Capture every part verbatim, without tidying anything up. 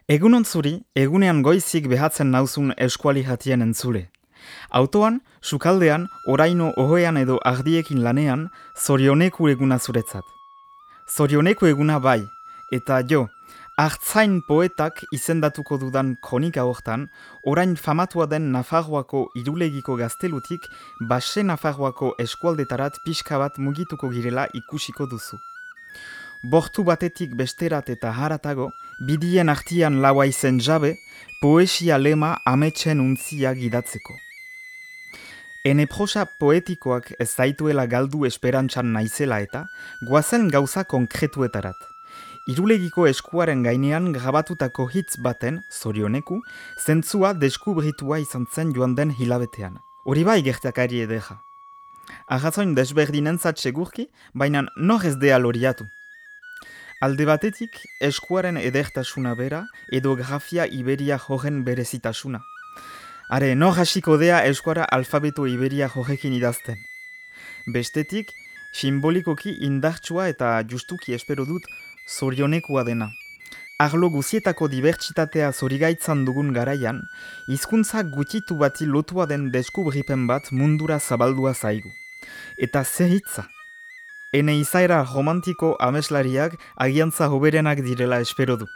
Egunon zuri, egunean goizik behatzen nauzun eskuali jatien entzule. Autoan, sukaldean, oraino ohoean edo ardiekin lanean, zorioneku eguna zuretzat. Zorioneku eguna bai, eta jo, hartzain poetak izendatuko dudan kronika hortan, orain famatua den Nafarroako irulegiko gaztelutik, Baxe Nafarroako eskualdetarat pixka bat mugituko girela ikusiko duzu. Bortu batetik besterat eta haratago, bidien artian laua izen jabe, poesia lema ametsen untzia gidatzeko. Ene prosa poetikoak ez zaituela galdu esperantzan naizela eta, goazen gauza konkretuetarat. Irulegiko eskuaren gainean grabatutako hitz baten, zorioneku, zentzua deskubritua izan zen joan den hilabetean. Hori bai gertakari edeja. Arrazoin desberdinentzat segurki, baina nor ez dea loriatu. Alde batetik, eskuaren edertasuna bera edo grafia Iberia joren berezitasuna. Are, nor hasiko dea eskuara alfabeto Iberia jorekin idazten. Bestetik, simbolikoki indartsua eta justuki espero dut zorionekua dena. Arlo guzietako dibertsitatea zorigaitzan dugun garaian, hizkuntza gutitu bati lotua den deskubripen bat mundura zabaldua zaigu. Eta ze hitza? Ene izaera romantiko ameslariak agiantza hoberenak direla espero du.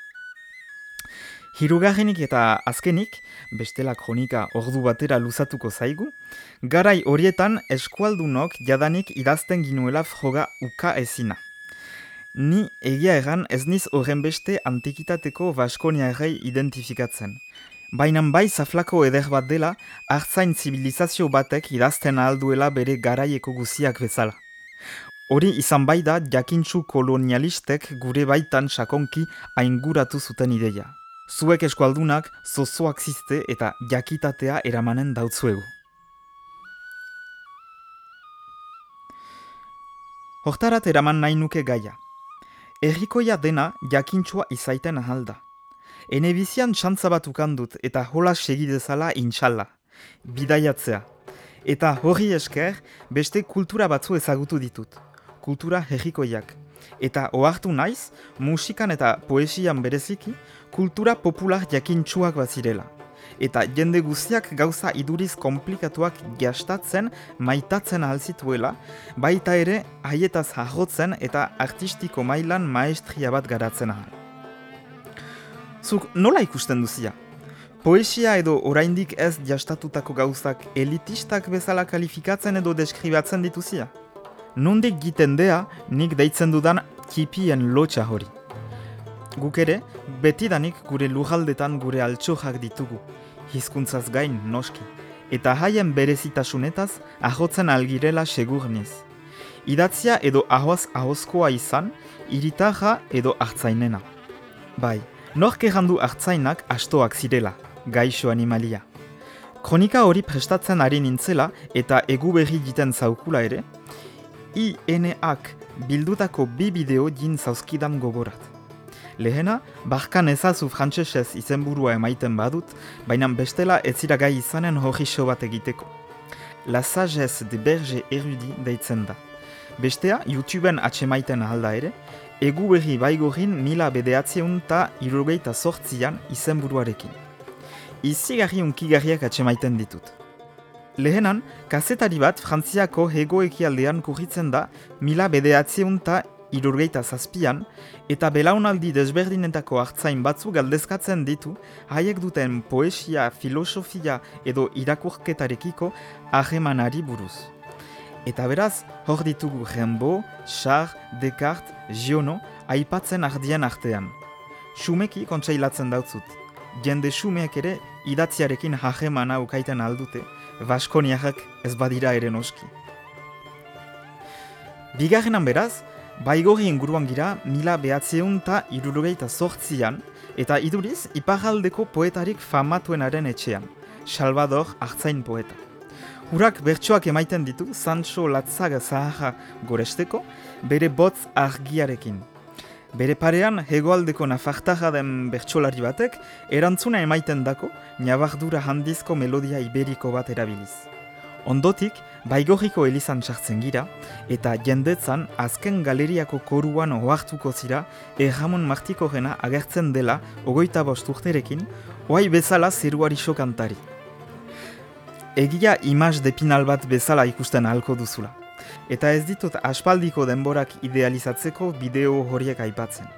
Hirugarrenik eta azkenik, bestela kronika ordu batera luzatuko zaigu, garai horietan eskualdunok jadanik idazten ginuela froga uka ezina. Ni egia egan ez niz horren beste antikitateko baskoniarrei identifikatzen. Baina bai zaflako eder bat dela, hartzain zibilizazio batek idazten ahalduela bere garaieko guziak bezala. Hori izan bai da jakintsu kolonialistek gure baitan sakonki ainguratu zuten ideia. Zuek eskualdunak zozoak ziste eta jakitatea eramanen dautzuegu. Hortarat eraman nahi nuke gaia. Errikoia dena jakintsua izaiten ahalda. Ene bizian txantza bat ukandut eta hola segidezala intxalla. Bidaiatzea. Eta horri esker beste kultura batzu ezagutu ditut. Kultura herrikoiak. Eta ohartu naiz, musikan eta poesian bereziki, kultura popular jakintsuak bazirela. Eta jende guziak gauza iduriz komplikatuak gastatzen, maitatzen ahalzituela, baita ere haietaz hajotzen eta artistiko mailan maestria bat garatzen ahal. Zuk nola ikusten duzia? Poesia edo oraindik ez jastatutako gauzak elitistak bezala kalifikatzen edo deskribatzen dituzia? Nondik giten dea nik deitzen dudan kipien lotxa hori. Guk ere, betidanik gure lujaldetan gure altxojak ditugu, hizkuntzaz gain noski, eta haien berezitasunetaz ahotzen algirela segurniz. Idatzia edo ahoaz ahozkoa izan, iritarra edo hartzainena. Bai, nork errandu hartzainak astoak zirela, gaixo animalia. Kronika hori prestatzen ari nintzela eta egu berri jiten zaukula ere, I N A-k bildutako bi bideo jin zauzkidan gogorat. Lehena, barkan ezazu frantsesez izenburua emaiten badut, baina bestela ez zira gai izanen hori show bat egiteko. La sagesse de berger érudit deitzen da. Bestea, YouTubeen atsemaiten ahalda ere, egu berri baigorin mila bederatziehun eta hirurogeita zortzian izenburuarekin. Izigarri unkigarriak atsemaiten ditut. Lehenan, kazetari bat Frantziako hego-ekialdean kurritzen da mila bederatziehun eta hirurogeita zazpian eta belaunaldi desberdinetako hartzain batzu galdezkatzen ditu haiek duten poesia, filosofia edo irakurketarekiko harremanari buruz. Eta beraz, hor ditugu Rimbaud, Sartre, Descartes, Giono aipatzen ardien artean. Xumeki kontseilatzen dautzut. Jende xumeak ere idatziarekin harremana ukaiten aldute, baskoniarrak ez badira ere noski. Bigarrenan beraz, baigorri inguruan gira mila behatziehun eta hirurogeita zortzian eta iduriz iparraldeko poetarik famatuenaren etxean, Salvador hartzain poeta. Hurak bertsoak emaiten ditu Sancho Latzaga Zaharra goresteko bere botz argiarekin. Bere parean, hegoaldeko nafartarra den bertsolari batek, erantzuna emaiten dako, nabardura handizko melodia iberiko bat erabiliz. Ondotik, Baigorriko elizan sartzen gira, eta jendetzan azken galeriako koruan ohartuko zira Erramon Martikorrena agertzen dela hogeita bost urterekin, oai bezala zeruari kantari. Egia imaz depinal bat bezala ikusten ahalko duzula, eta ez ditut aspaldiko denborak idealizatzeko bideo horiek aipatzen.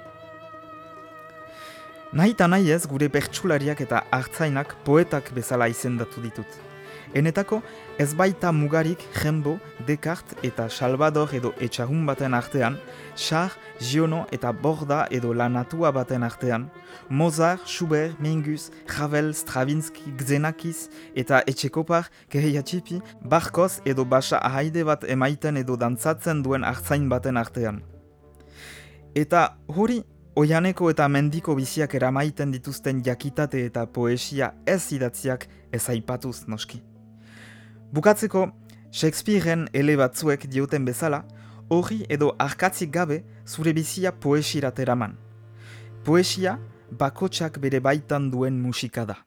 Nahi eta nahi ez gure bertsulariak eta artzainak poetak bezala izendatu ditut. Enetako ez baita mugarik Rimbaud, Descartes eta Salvador edo Etxahun baten artean, Charles, Giono eta Borda edo La Natua baten artean, Mozart, Schubert, Mingus, Ravel, Stravinsky, Xenakis eta Etxekopar, Keriatxipi, Barkos edo basa ahaide bat emaiten edo dantzatzen duen artzain baten artean. Eta hori, Oianeko eta Mendiko biziak eramaiten dituzten jakitate eta poesia ez idatziak ez aipatuz noski. Bukatzeko, Shakespearen ele batzuek dioten bezala, hori edo arkatzik gabe zure bizia poesirat eraman. Poesia bakotsak bere baitan duen musika da.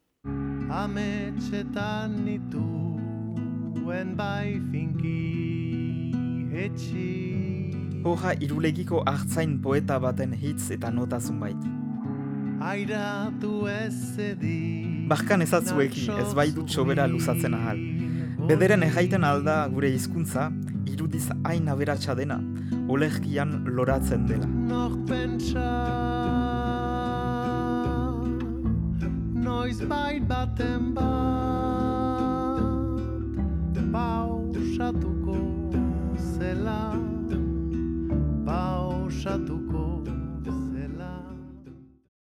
Ametxetan nituen bai finki etxi. Horra irulegiko artzain poeta baten hitz eta notazun bait. Airatu ez edi. Barkan ezatzueki ez bai dut sobera luzatzen ahal. Bederen erraiten alda gure hizkuntza irudiz hain aberatsa dena, olerkian loratzen dela. Nor pentsa, noiz bait baten bat.